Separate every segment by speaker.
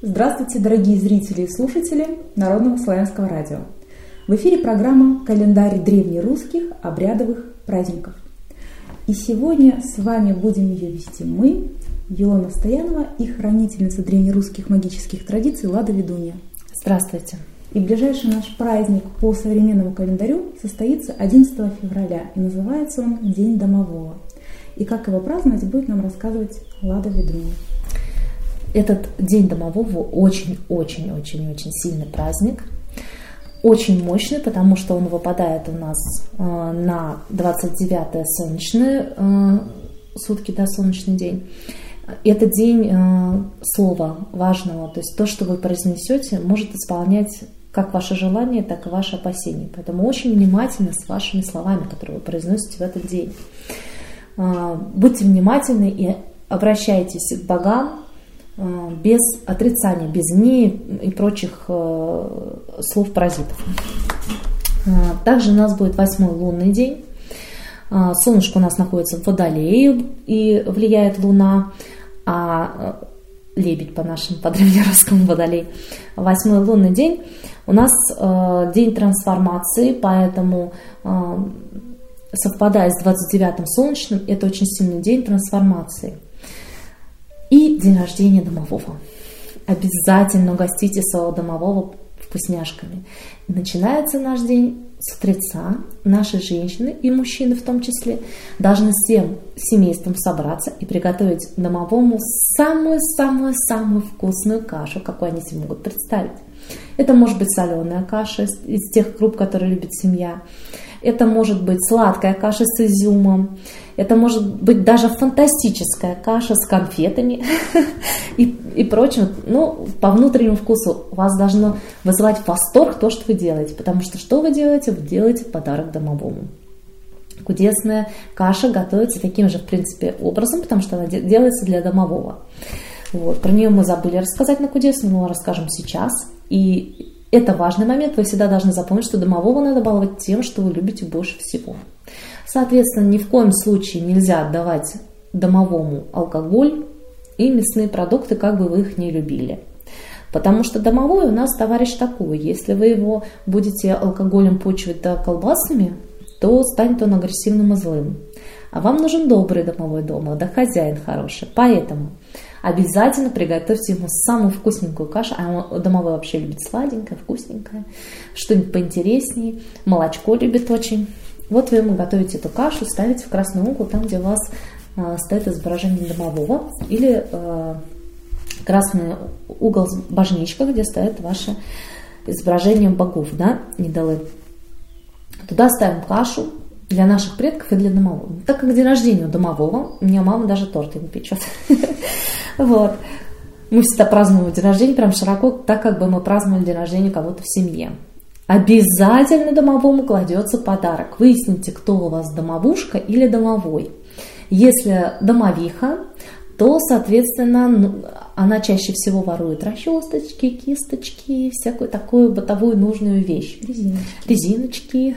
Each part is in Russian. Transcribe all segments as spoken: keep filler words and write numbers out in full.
Speaker 1: Здравствуйте, дорогие зрители и слушатели Народного славянского радио. В эфире программа «Календарь древнерусских обрядовых праздников». И сегодня с вами будем ее вести мы, Илона Стоянова и хранительница древнерусских магических традиций Лада Ведунья.
Speaker 2: Здравствуйте.
Speaker 1: И ближайший наш праздник по современному календарю состоится одиннадцатого февраля, и называется он День домового. И как его праздновать, будет нам рассказывать Лада Ведунья.
Speaker 2: Этот День домового очень-очень-очень-очень сильный праздник. Очень мощный, потому что он выпадает у нас э, на двадцать девятое солнечные э, сутки, да, солнечный день. Это день э, слова важного, то есть то, что вы произнесете, может исполнять как ваше желание, так и ваши опасения. Поэтому очень внимательны с вашими словами, которые вы произносите в этот день. Э, будьте внимательны и обращайтесь к богам без отрицания, без «не» и прочих э, слов-паразитов. Также у нас будет восьмой лунный день. Солнышко у нас находится в Водолее и влияет Луна, а Лебедь по нашему, по древнерусскому Водолей. Восьмой лунный день у нас э, день трансформации, поэтому э, совпадая с двадцать девятым солнечным, это очень сильный день трансформации. И день рождения домового. Обязательно угостите своего домового вкусняшками. Начинается наш день с утреца. Наши женщины и мужчины в том числе должны всем семейством собраться и приготовить домовому самую-самую-самую вкусную кашу, какую они себе могут представить. Это может быть соленая каша из, из тех круп, которые любит семья. Это может быть сладкая каша с изюмом. Это может быть даже фантастическая каша с конфетами и, и прочим. Ну, по внутреннему вкусу вас должно вызывать восторг то, что вы делаете. Потому что что вы делаете? Вы делаете подарок домовому. Кудесная каша готовится таким же, в принципе, образом, потому что она делается для домового. Вот. Про нее мы забыли рассказать на кудесную, но расскажем сейчас. И это важный момент. Вы всегда должны запомнить, что домового надо баловать тем, что вы любите больше всего. Соответственно, ни в коем случае нельзя отдавать домовому алкоголь и мясные продукты, как бы вы их не любили. Потому что домовой у нас товарищ такой. Если вы его будете алкоголем почивать да колбасами, то станет он агрессивным и злым. А вам нужен добрый домовой дома, да хозяин хороший. Поэтому обязательно приготовьте ему самую вкусненькую кашу. А домовой вообще любит сладенькое, вкусненькое, что-нибудь поинтереснее. Молочко любит очень. Вот вы ему готовите эту кашу, ставите в красный угол, там, где у вас э, стоит изображение домового, или э, красный угол божничка, где стоит ваше изображение богов, да, недолы. Туда ставим кашу для наших предков и для домового. Так как день рождения у домового, у меня мама даже торты не печет. Вот. Мы всегда празднуем день рождения прям широко, так как бы мы праздновали день рождения кого-то в семье. Обязательно домовому кладется подарок. Выясните, кто у вас, домовушка или домовой. Если домовиха, то, соответственно, ну, она чаще всего ворует расчесочки, кисточки, всякую такую бытовую нужную вещь.
Speaker 1: Резиночки.
Speaker 2: Резиночки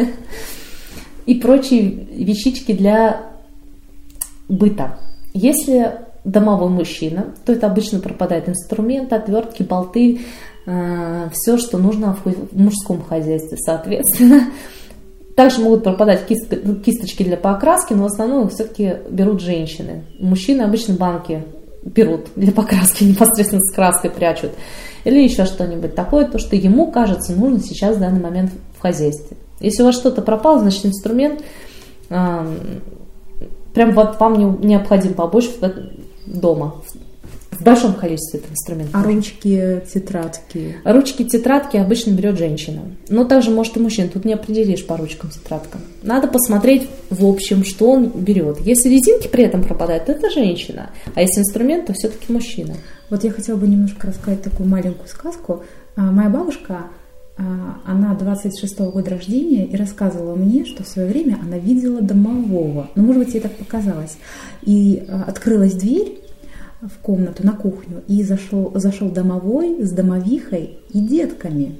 Speaker 2: и прочие вещички для быта. Если домовой мужчина, то это обычно пропадает инструменты, отвертки, болты, все, что нужно в мужском хозяйстве, соответственно. Также могут пропадать кисточки для покраски, но в основном их все-таки берут женщины. Мужчины обычно банки берут для покраски, непосредственно с краской прячут. Или еще что-нибудь такое, то, что ему кажется нужно сейчас в данный момент в хозяйстве. Если у вас что-то пропало, значит инструмент э, прям вот вам необходим побольше дома. В большом количестве этого инструмента.
Speaker 1: А ручки, тетрадки?
Speaker 2: Ручки, тетрадки обычно берет женщина. Но также может и мужчина. Тут не определишь по ручкам, тетрадкам. Надо посмотреть в общем, что он берет. Если резинки при этом пропадают, то это женщина. А если инструмент, то все-таки мужчина.
Speaker 1: Вот я хотела бы немножко рассказать такую маленькую сказку. Моя бабушка, она двадцать шестого года рождения, и рассказывала мне, что в свое время она видела домового. Ну, может быть, ей так показалось. И открылась дверь в комнату, на кухню, и зашел, зашел домовой с домовихой и детками.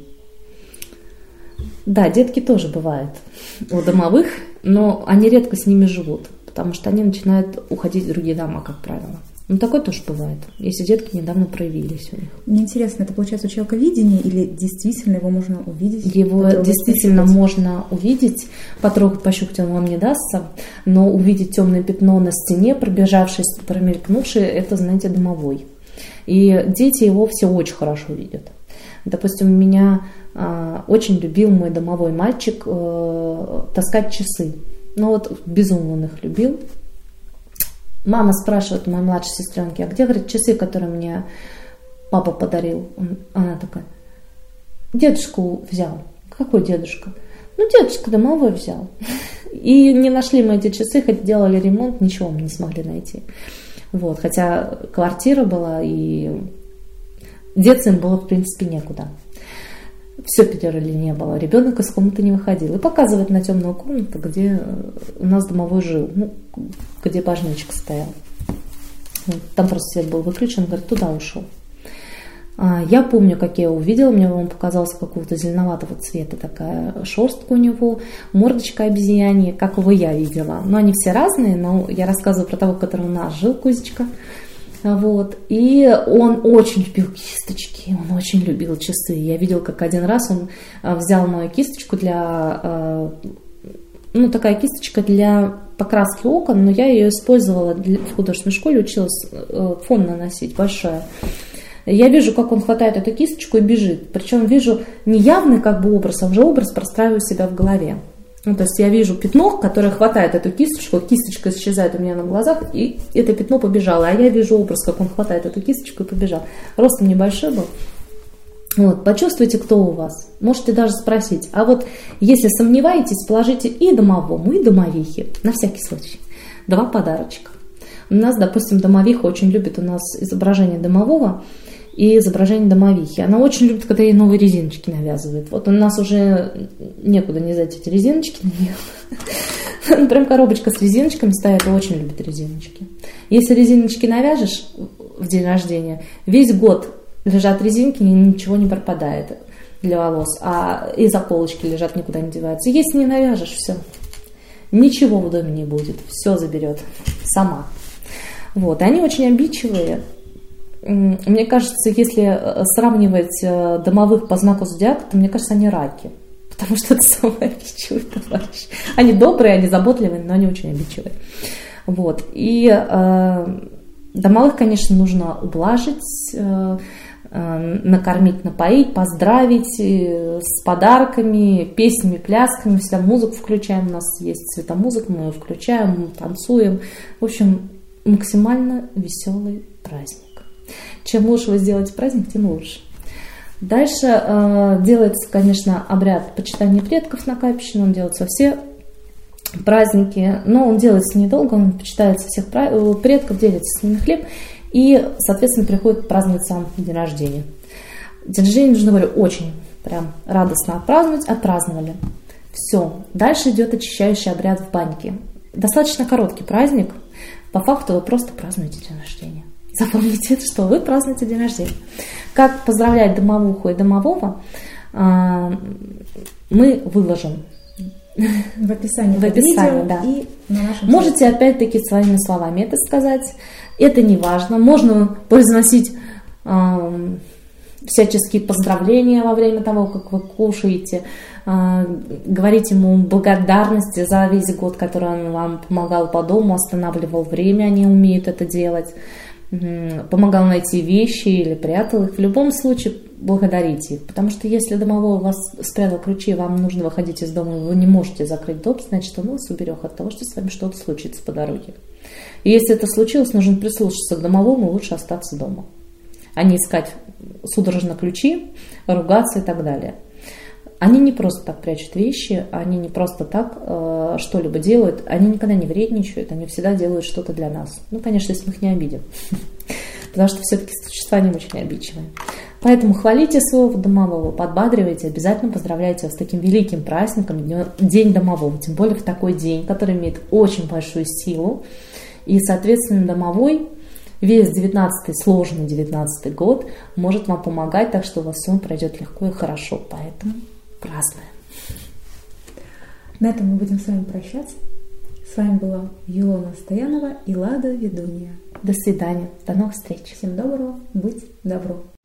Speaker 2: Да, детки тоже бывают у домовых, но они редко с ними живут, потому что они начинают уходить в другие дома, как правило. Ну, такое тоже бывает, если детки недавно проявились у них.
Speaker 1: Мне интересно, это получается у человека видение или действительно его можно увидеть?
Speaker 2: Его действительно можно увидеть, потрогать, пощупать он вам не дастся, но увидеть темное пятно на стене, пробежавшее, промелькнувшее, это, знаете, домовой. И дети его все очень хорошо видят. Допустим, меня э, очень любил мой домовой мальчик э, таскать часы. Ну вот безумно он их любил. Мама спрашивает у моей младшей сестренки, а где, говорит, часы, которые мне папа подарил? Она такая, дедушку взял. Какой дедушка? Ну, дедушка домовой взял. И не нашли мы эти часы, хоть делали ремонт, ничего мы не смогли найти. Вот, хотя квартира была, и деться им было, в принципе, некуда. Все пятерли не было. Ребенок из комнаты не выходил. И показывает на темную комнату, где у нас домовой жил, ну, где божничек стоял. Там просто свет был выключен, говорит, туда ушел. Я помню, как я его увидела, мне он показался какого-то зеленоватого цвета, такая шерстка у него, мордочка обезьянья, как его я видела. Но они все разные, но я рассказываю про того, который у нас жил, Кузечка. Вот. И он очень любил кисточки, он очень любил часы. Я видела, как один раз он взял мою кисточку для, ну, такая кисточка для покраски окон, но я ее использовала для, в художественной школе, училась фон наносить большой. Я вижу, как он хватает эту кисточку и бежит. Причем вижу не явный как бы образ, а уже образ простраиваю себя в голове. Ну, то есть я вижу пятно, которое хватает эту кисточку, кисточка исчезает у меня на глазах, и это пятно побежало. А я вижу образ, как он хватает эту кисточку и побежал. Ростом небольшой был. Вот, почувствуйте, кто у вас. Можете даже спросить. А вот если сомневаетесь, положите и домовому, и домовихе. На всякий случай. Два подарочка. У нас, допустим, домовиха очень любит у нас изображение домового и изображение домовихи. Она очень любит, когда ей новые резиночки навязывают. Вот у нас уже некуда не взять эти резиночки на нее. Прям коробочка с резиночками стоит, и очень любит резиночки. Если резиночки навяжешь в день рождения, весь год лежат резинки, ничего не пропадает для волос, а и заколочки лежат, никуда не деваются. Если не навяжешь, все, ничего в доме не будет, все заберет сама. Вот, они очень обидчивые. Мне кажется, если сравнивать домовых по знаку зодиака, то мне кажется, они раки. Потому что это самый обидчивый товарищ. Они добрые, они заботливые, но они очень обидчивые. Вот. И э, домовых, конечно, нужно ублажить, э, э, накормить, напоить, поздравить э, с подарками, песнями, плясками. Всегда музыку включаем. У нас есть светомузыка, мы ее включаем, танцуем. В общем, максимально веселый праздник. Чем лучше вы сделаете праздник, тем лучше. Дальше э, делается, конечно, обряд почитания предков на Капищино. Он делается во все праздники, но он делается недолго, он почитается всех предков, делится с ними хлеб и, соответственно, приходит праздновать сам день рождения. День рождения нужно, говорю, очень прям радостно отпраздновать, отпраздновали. Все. Дальше идет очищающий обряд в баньке. Достаточно короткий праздник. По факту вы просто празднуете день рождения. Запомните, что вы празднуете день рождения. Как поздравлять домовуху и домового, мы выложим
Speaker 1: в описании,
Speaker 2: в описании
Speaker 1: видео,
Speaker 2: да.
Speaker 1: И на нашем
Speaker 2: Можете
Speaker 1: сайте.
Speaker 2: Опять-таки своими словами это сказать. Это не важно. Можно произносить э, всяческие поздравления во время того, как вы кушаете, э, говорить ему благодарности за весь год, который он вам помогал по дому, останавливал время, они умеют это делать. Помогал найти вещи или прятал их, в любом случае благодарите их. Потому что если домовой у вас спрятал ключи, вам нужно выходить из дома, и вы не можете закрыть дом, значит, он вас уберег от того, что с вами что-то случится по дороге. И если это случилось, нужно прислушаться к домовому, лучше остаться дома, а не искать судорожно ключи, ругаться и так далее. Они не просто так прячут вещи, они не просто так э, что-либо делают, они никогда не вредничают, они всегда делают что-то для нас. Ну, конечно, если мы их не обидим, потому что все-таки существа не очень обидчивые. Поэтому хвалите своего домового, подбадривайте, обязательно поздравляйте вас с таким великим праздником, День домового, тем более в такой день, который имеет очень большую силу. И, соответственно, домовой весь девятнадцатый, сложный девятнадцатый год может вам помогать, так что у вас все пройдет легко и хорошо. Поэтому празднуем.
Speaker 1: На этом мы будем с вами прощаться. С вами была Илона Стоянова и Лада Ведунья.
Speaker 2: До свидания. До новых встреч.
Speaker 1: Всем доброго. Быть добро.